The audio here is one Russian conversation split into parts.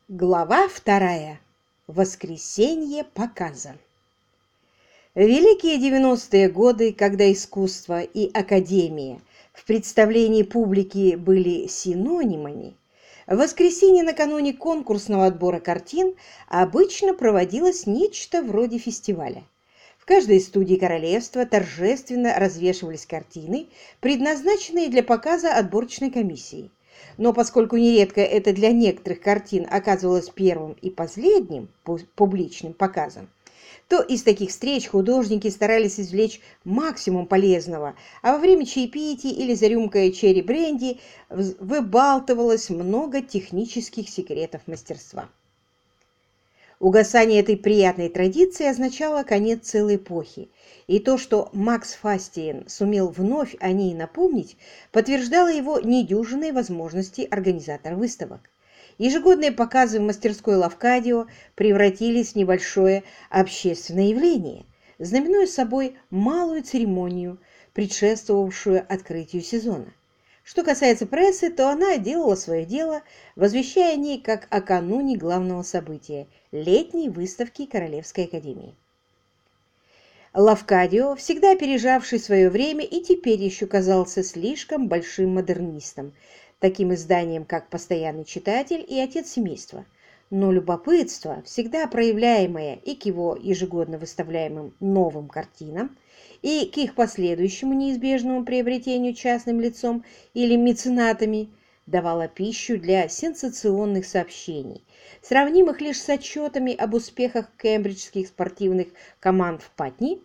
Глава вторая. Воскресенье показа. В великие 90-е годы, когда искусство и академия в представлении публики были синонимами, в воскресенье накануне конкурсного отбора картин обычно проводилось нечто вроде фестиваля. В каждой студии королевства торжественно развешивались картины, предназначенные для показа отборочной комиссии. Но поскольку нередко это для некоторых картин оказывалось первым и последним публичным показом, то из таких встреч художники старались извлечь максимум полезного, а во время чаепития или за рюмкой черри-бренди выбалтывалось много технических секретов мастерства. Угасание этой приятной традиции означало конец целой эпохи, и то, что Макс Фастиен сумел вновь о ней напомнить, подтверждало его недюжинные возможности организатора выставок. Ежегодные показы в мастерской Лавкадио превратились в небольшое общественное явление, знаменуя собой малую церемонию, предшествовавшую открытию сезона. Что касается прессы, то она делала свое дело, возвещая о ней как о кануне главного события – летней выставки Королевской академии. Лавкадио, всегда опережавший свое время, и теперь еще казался слишком большим модернистом, таким изданием, как «Постоянный читатель» и «Отец семейства». Но любопытство, всегда проявляемое и к его ежегодно выставляемым новым картинам, и к их последующему неизбежному приобретению частным лицом или меценатами, давало пищу для сенсационных сообщений, сравнимых лишь с отчетами об успехах кембриджских спортивных команд в Патни,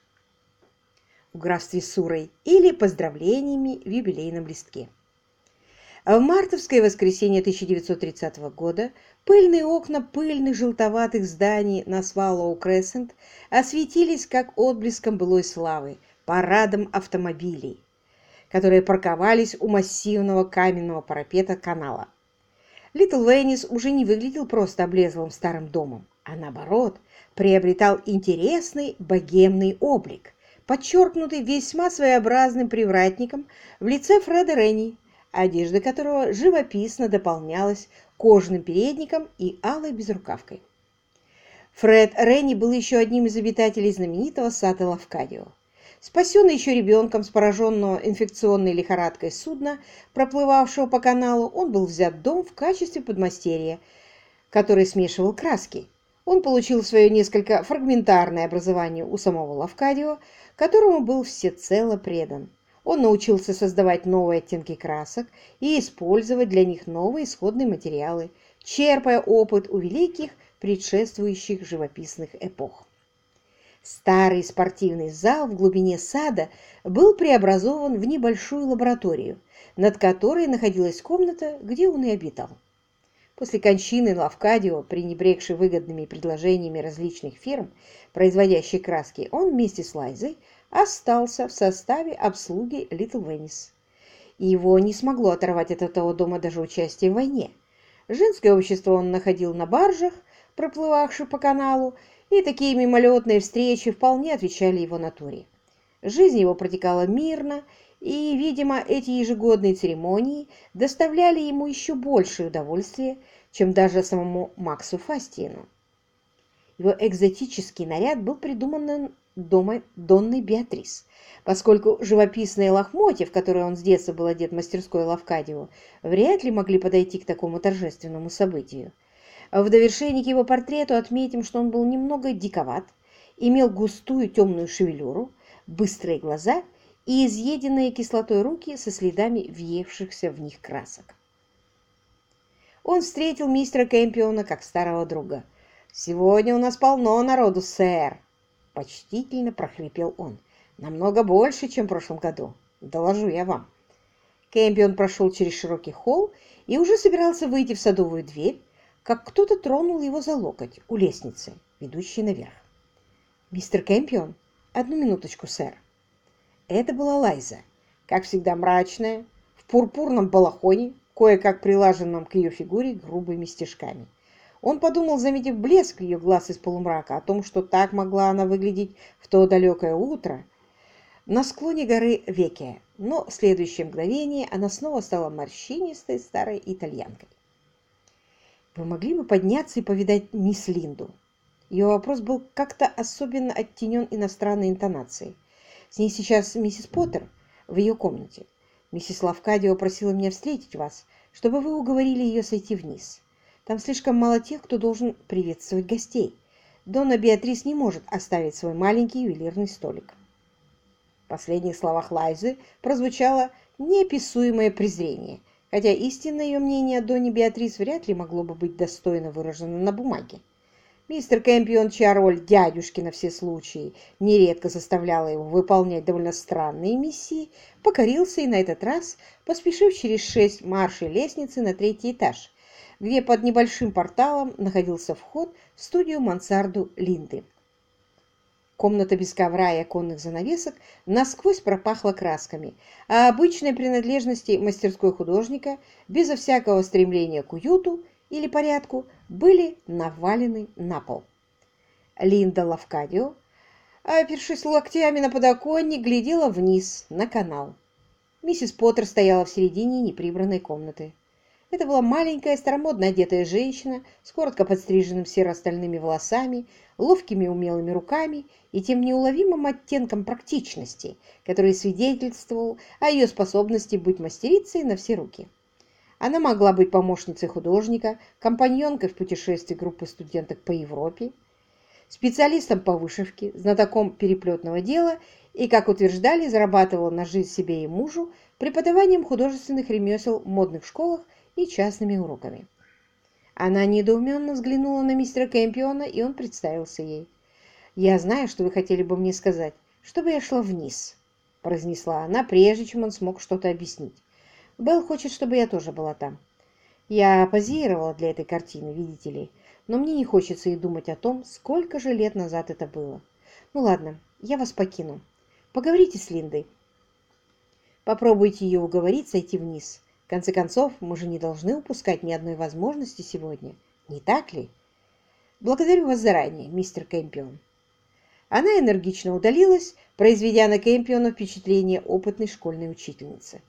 в графстве Суррей, или поздравлениями в юбилейном листке. В мартовское воскресенье 1930 года пыльные окна пыльных желтоватых зданий на Сваллоу-Крессент осветились как отблеском былой славы, парадом автомобилей, которые парковались у массивного каменного парапета канала. Литл Веннис уже не выглядел просто облезлым старым домом, а наоборот, приобретал интересный богемный облик, подчеркнутый весьма своеобразным привратником в лице Фреда Ренни, одежда которого живописно дополнялась кожаным передником и алой безрукавкой. Фред Ренни был еще одним из обитателей знаменитого сада Лавкадио. Спасенный еще ребенком с пораженного инфекционной лихорадкой судна, проплывавшего по каналу, он был взят в дом в качестве подмастерья, который смешивал краски. Он получил свое несколько фрагментарное образование у самого Лавкадио, которому был всецело предан. Он научился создавать новые оттенки красок и использовать для них новые исходные материалы, черпая опыт у великих предшествующих живописных эпох. Старый спортивный зал в глубине сада был преобразован в небольшую лабораторию, над которой находилась комната, где он и обитал. После кончины Лавкадио, пренебрегший выгодными предложениями различных фирм, производящих краски, он вместе с Лайзой остался в составе обслуги Литл Веннис. Его не смогло оторвать от этого дома даже участие в войне. Женское общество он находил на баржах, проплывавших по каналу, и такие мимолетные встречи вполне отвечали его натуре. Жизнь его протекала мирно, и, видимо, эти ежегодные церемонии доставляли ему еще большее удовольствие, чем даже самому Максу Фастиену. Его экзотический наряд был придуман дома Донной Беатрис, поскольку живописные лохмотья, в которые он с детства был одет в мастерской Лавкадио, вряд ли могли подойти к такому торжественному событию. В довершение к его портрету отметим, что он был немного диковат, имел густую темную шевелюру, быстрые глаза и изъеденные кислотой руки со следами въевшихся в них красок. Он встретил мистера Кэмпиона как старого друга. «Сегодня у нас полно народу, сэр!» — почтительно прохрипел он. «Намного больше, чем в прошлом году. Доложу я вам». Кэмпион прошел через широкий холл и уже собирался выйти в садовую дверь, как кто-то тронул его за локоть у лестницы, ведущей наверх. «Мистер Кэмпион, одну минуточку, сэр». Это была Лайза, как всегда мрачная, в пурпурном балахоне, кое-как прилаженном к ее фигуре грубыми стежками. Он подумал, заметив блеск ее глаз из полумрака, о том, что так могла она выглядеть в то далекое утро на склоне горы Векке, но в следующее мгновение она снова стала морщинистой старой итальянкой. Вы могли бы подняться и повидать мисс Линду? Ее вопрос был как-то особенно оттенен иностранной интонацией. С ней сейчас миссис Поттер в ее комнате. Миссис Лавкадио просила меня встретить вас, чтобы вы уговорили ее сойти вниз. Там слишком мало тех, кто должен приветствовать гостей. Донна Беатрис не может оставить свой маленький ювелирный столик. В последних словах Лайзы прозвучало неописуемое презрение, хотя истинное ее мнение о Донне Беатрис вряд ли могло бы быть достойно выражено на бумаге. Мистер Кэмпион, чья роль дядюшки на все случаи нередко заставляла его выполнять довольно странные миссии, покорился и на этот раз, поспешив через 6 маршей лестницы на 3-й этаж, где под небольшим порталом находился вход в студию-мансарду Линды. Комната без ковра и оконных занавесок насквозь пропахла красками, а обычные принадлежности мастерской художника, безо всякого стремления к уюту или порядку, были навалены на пол. Линда Лавкадио, опершись локтями на подоконник, глядела вниз на канал. Миссис Поттер стояла в середине неприбранной комнаты. Это была маленькая, старомодно одетая женщина с коротко подстриженным серо-стальными волосами, ловкими умелыми руками и тем неуловимым оттенком практичности, который свидетельствовал о ее способности быть мастерицей на все руки. Она могла быть помощницей художника, компаньонкой в путешествии группы студенток по Европе, специалистом по вышивке, знатоком переплетного дела и, как утверждали, зарабатывала на жизнь себе и мужу преподаванием художественных ремесел в модных школах и частными уроками. Она недоуменно взглянула на мистера Кэмпиона, и он представился ей. «Я знаю, что вы хотели бы мне сказать, чтобы я шла вниз», – произнесла она, прежде чем он смог что-то объяснить. «Белл хочет, чтобы я тоже была там. Я позировала для этой картины, видите ли, но мне не хочется и думать о том, сколько же лет назад это было. Ну ладно, я вас покину. Поговорите с Линдой. Попробуйте ее уговорить сойти вниз. В конце концов, мы же не должны упускать ни одной возможности сегодня, не так ли? Благодарю вас заранее, мистер Кэмпион». Она энергично удалилась, произведя на Кэмпиона впечатление опытной школьной учительницы.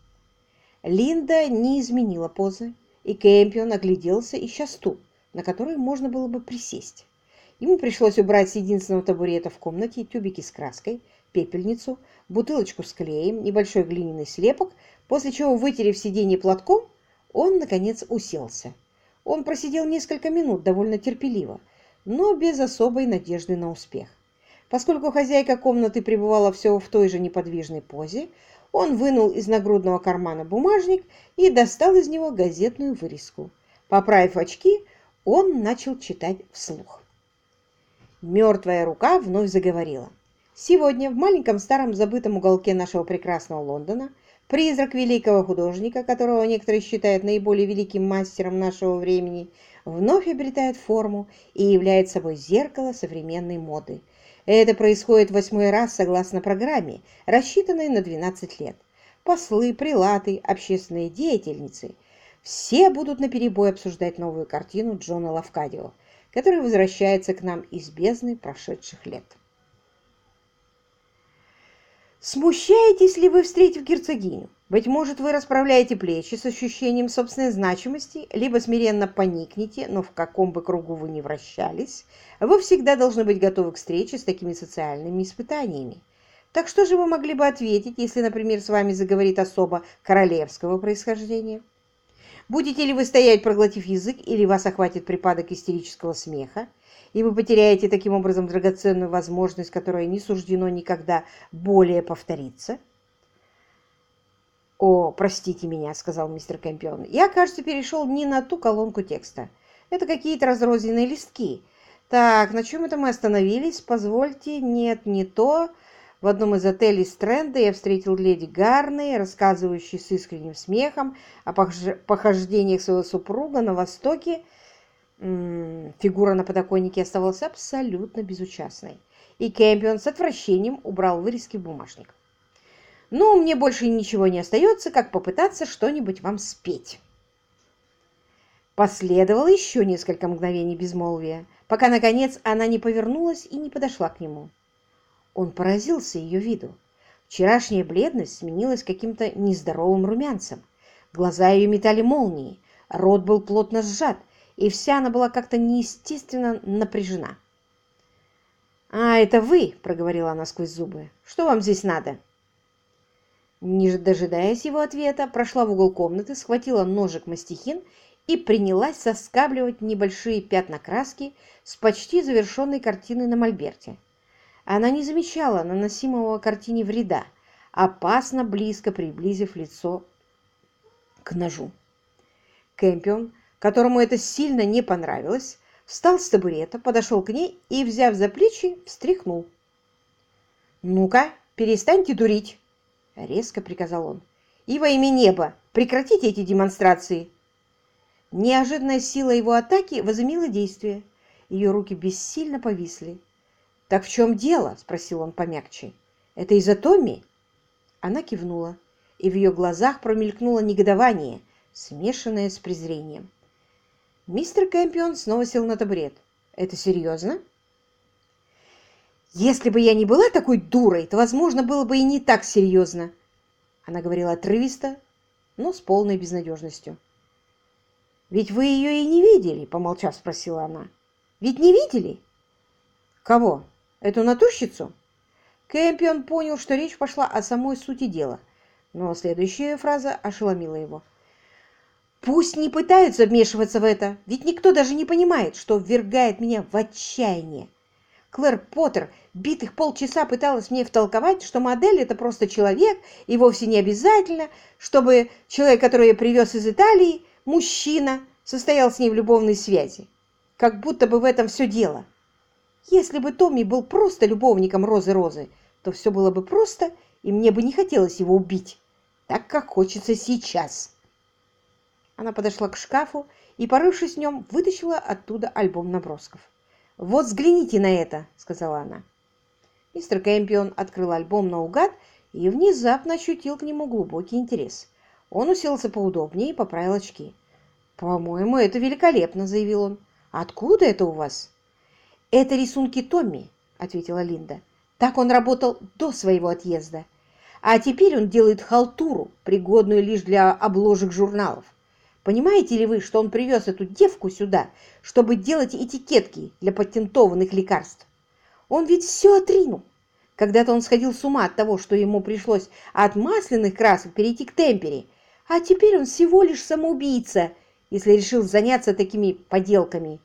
Линда не изменила позы, и Кэмпион огляделся, ища стул, на который можно было бы присесть. Ему пришлось убрать с единственного табурета в комнате тюбики с краской, пепельницу, бутылочку с клеем, небольшой глиняный слепок, после чего, вытерев сиденье платком, он, наконец, уселся. Он просидел несколько минут довольно терпеливо, но без особой надежды на успех. Поскольку хозяйка комнаты пребывала все в той же неподвижной позе, он вынул из нагрудного кармана бумажник и достал из него газетную вырезку. Поправив очки, он начал читать вслух. Мертвая рука вновь заговорила. Сегодня в маленьком старом забытом уголке нашего прекрасного Лондона призрак великого художника, которого некоторые считают наиболее великим мастером нашего времени, вновь обретает форму и является собой зеркало современной моды. Это происходит 8-й раз согласно программе, рассчитанной на 12 лет. Послы, прелаты, общественные деятельницы – все будут наперебой обсуждать новую картину Джона Лавкадио, который возвращается к нам из бездны прошедших лет. Смущаетесь ли вы, встретив герцогиню? Быть может, вы расправляете плечи с ощущением собственной значимости, либо смиренно поникнете, но в каком бы кругу вы ни вращались, вы всегда должны быть готовы к встрече с такими социальными испытаниями. Так что же вы могли бы ответить, если, например, с вами заговорит особа королевского происхождения? Будете ли вы стоять, проглотив язык, или вас охватит припадок истерического смеха, и вы потеряете таким образом драгоценную возможность, которая не суждено никогда более повториться? «О, простите меня», — сказал мистер Кэмпион. «Я, кажется, перешел не на ту колонку текста. Это какие-то разрозненные листки. Так, на чем это мы остановились? Позвольте, нет, не то. В одном из отелей Стрэнда я встретил леди Гарней, рассказывающей с искренним смехом о похождениях своего супруга на Востоке». Фигура на подоконнике оставалась абсолютно безучастной, и Кэмпион с отвращением убрал вырезки в бумажник. «Ну, мне больше ничего не остается, как попытаться что-нибудь вам спеть». Последовало еще несколько мгновений безмолвия, пока, наконец, она не повернулась и не подошла к нему. Он поразился ее виду. Вчерашняя бледность сменилась каким-то нездоровым румянцем. Глаза ее метали молнии, рот был плотно сжат, и вся она была как-то неестественно напряжена. «А, это вы!» – проговорила она сквозь зубы. «Что вам здесь надо?» Не дожидаясь его ответа, прошла в угол комнаты, схватила ножик-мастихин и принялась соскабливать небольшие пятна краски с почти завершенной картины на мольберте. Она не замечала наносимого картине вреда, опасно близко приблизив лицо к ножу. Кэмпион, которому это сильно не понравилось, встал с табурета, подошел к ней и, взяв за плечи, встряхнул. «Ну-ка, перестаньте дурить!» — резко приказал он. «И во имя неба прекратите эти демонстрации!» Неожиданная сила его атаки возымела действие. Ее руки бессильно повисли. «Так в чем дело?» — спросил он помягче. «Это из-за Томми?» Она кивнула, и в ее глазах промелькнуло негодование, смешанное с презрением. Мистер Кэмпион снова сел на табурет. «Это серьезно?» «Если бы я не была такой дурой, то, возможно, было бы и не так серьезно». Она говорила отрывисто, но с полной безнадежностью. «Ведь вы ее и не видели?» — помолчав, спросила она. «Ведь не видели?» «Кого? Эту натурщицу?» Кэмпион понял, что речь пошла о самой сути дела, но следующая фраза ошеломила его. «Пусть не пытаются вмешиваться в это, ведь никто даже не понимает, что ввергает меня в отчаяние. Клэр Поттер битых полчаса пыталась мне втолковать, что модель – это просто человек, и вовсе не обязательно, чтобы человек, который ее привез из Италии, мужчина, состоял с ней в любовной связи. Как будто бы в этом все дело. Если бы Томми был просто любовником Розы, то все было бы просто, и мне бы не хотелось его убить, так как хочется сейчас». Она подошла к шкафу и, порывшись в нем, вытащила оттуда альбом набросков. «Вот взгляните на это», — сказала она. Мистер Кэмпион открыл альбом наугад и внезапно ощутил к нему глубокий интерес. Он уселся поудобнее и поправил очки. «По-моему, это великолепно», — заявил он. «Откуда это у вас?» «Это рисунки Томми», — ответила Линда. «Так он работал до своего отъезда. А теперь он делает халтуру, пригодную лишь для обложек журналов. Понимаете ли вы, что он привез эту девку сюда, чтобы делать этикетки для патентованных лекарств? Он ведь все отринул. Когда-то он сходил с ума от того, что ему пришлось от масляных красок перейти к темпере, а теперь он всего лишь самоубийца, если решил заняться такими поделками».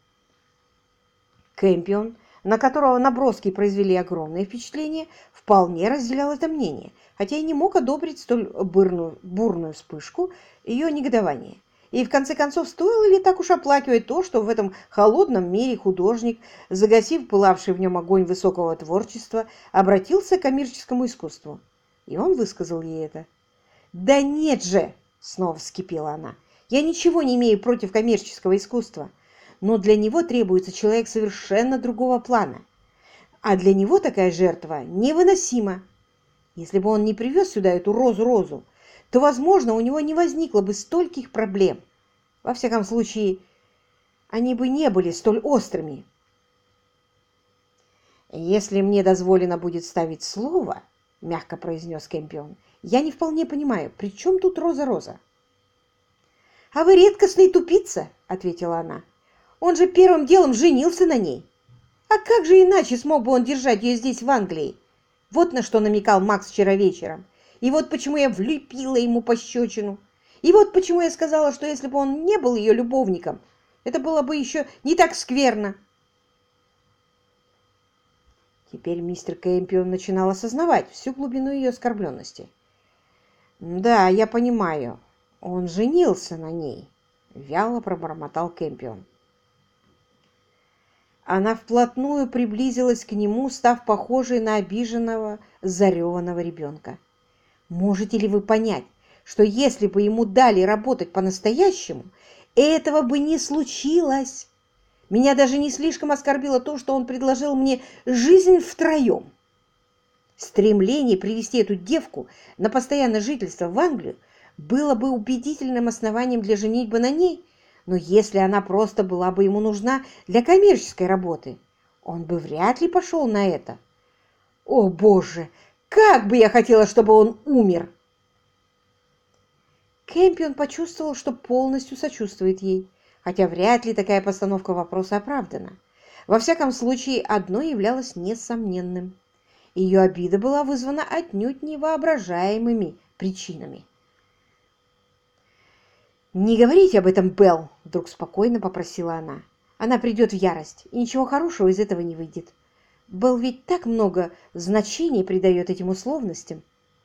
Кэмпион, на которого наброски произвели огромное впечатление, вполне разделял это мнение, хотя и не мог одобрить столь бурную вспышку ее негодования. И в конце концов, стоило ли так уж оплакивать то, что в этом холодном мире художник, загасив пылавший в нем огонь высокого творчества, обратился к коммерческому искусству? И он высказал ей это. «Да нет же!» — снова вскипела она. «Я ничего не имею против коммерческого искусства, но для него требуется человек совершенно другого плана. А для него такая жертва невыносима. Если бы он не привез сюда эту розу, то, возможно, у него не возникло бы стольких проблем. Во всяком случае, они бы не были столь острыми». «Если мне дозволено будет ставить слово, — мягко произнес Кэмпион, — я не вполне понимаю, при чем тут Роза?» «А вы редкостный тупица, — ответила она. Он же первым делом женился на ней. А как же иначе смог бы он держать ее здесь, в Англии? Вот на что намекал Макс вчера вечером. И вот почему я влепила ему пощечину. И вот почему я сказала, что если бы он не был ее любовником, это было бы еще не так скверно». Теперь мистер Кэмпион начинал осознавать всю глубину ее оскорбленности. «Да, я понимаю. Он женился на ней», — вяло пробормотал Кэмпион. Она вплотную приблизилась к нему, став похожей на обиженного, зареванного ребенка. «Можете ли вы понять, что если бы ему дали работать по-настоящему, этого бы не случилось? Меня даже не слишком оскорбило то, что он предложил мне жизнь втроем. Стремление привести эту девку на постоянное жительство в Англию было бы убедительным основанием для женитьбы на ней, но если она просто была бы ему нужна для коммерческой работы, он бы вряд ли пошел на это. О, Боже, как бы я хотела, чтобы он умер!» Кэмпион почувствовал, что полностью сочувствует ей, хотя вряд ли такая постановка вопроса оправдана. Во всяком случае, одно являлось несомненным. Ее обида была вызвана отнюдь невоображаемыми причинами. «Не говорите об этом, Белл!» — вдруг спокойно попросила она. «Она придет в ярость, и ничего хорошего из этого не выйдет. Белл ведь так много значения придает этим условностям».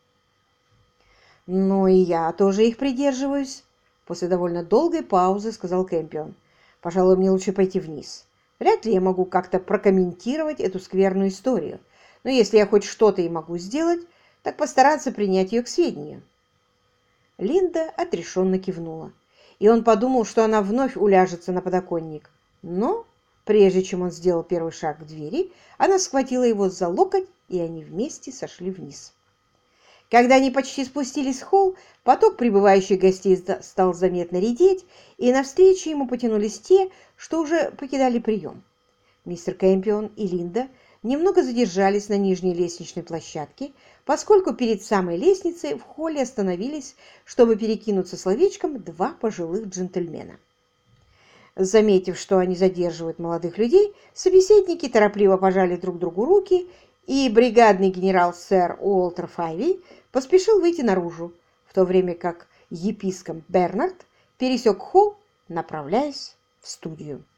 «Ну и я тоже их придерживаюсь», — после довольно долгой паузы сказал Кэмпион. «Пожалуй, мне лучше пойти вниз. Вряд ли я могу как-то прокомментировать эту скверную историю, но если я хоть что-то и могу сделать, так постараться принять ее к сведению». Линда отрешенно кивнула, и он подумал, что она вновь уляжется на подоконник. Но, прежде чем он сделал первый шаг к двери, она схватила его за локоть, и они вместе сошли вниз. Когда они почти спустились в холл, поток прибывающих гостей стал заметно редеть, и навстречу ему потянулись те, что уже покидали прием. Мистер Кэмпион и Линда немного задержались на нижней лестничной площадке, поскольку перед самой лестницей в холле остановились, чтобы перекинуться словечком два пожилых джентльмена. Заметив, что они задерживают молодых людей, собеседники торопливо пожали друг другу руки, и бригадный генерал сэр Уолтер Файви поспешил выйти наружу, в то время как епископ Бернард пересек холл, направляясь в студию.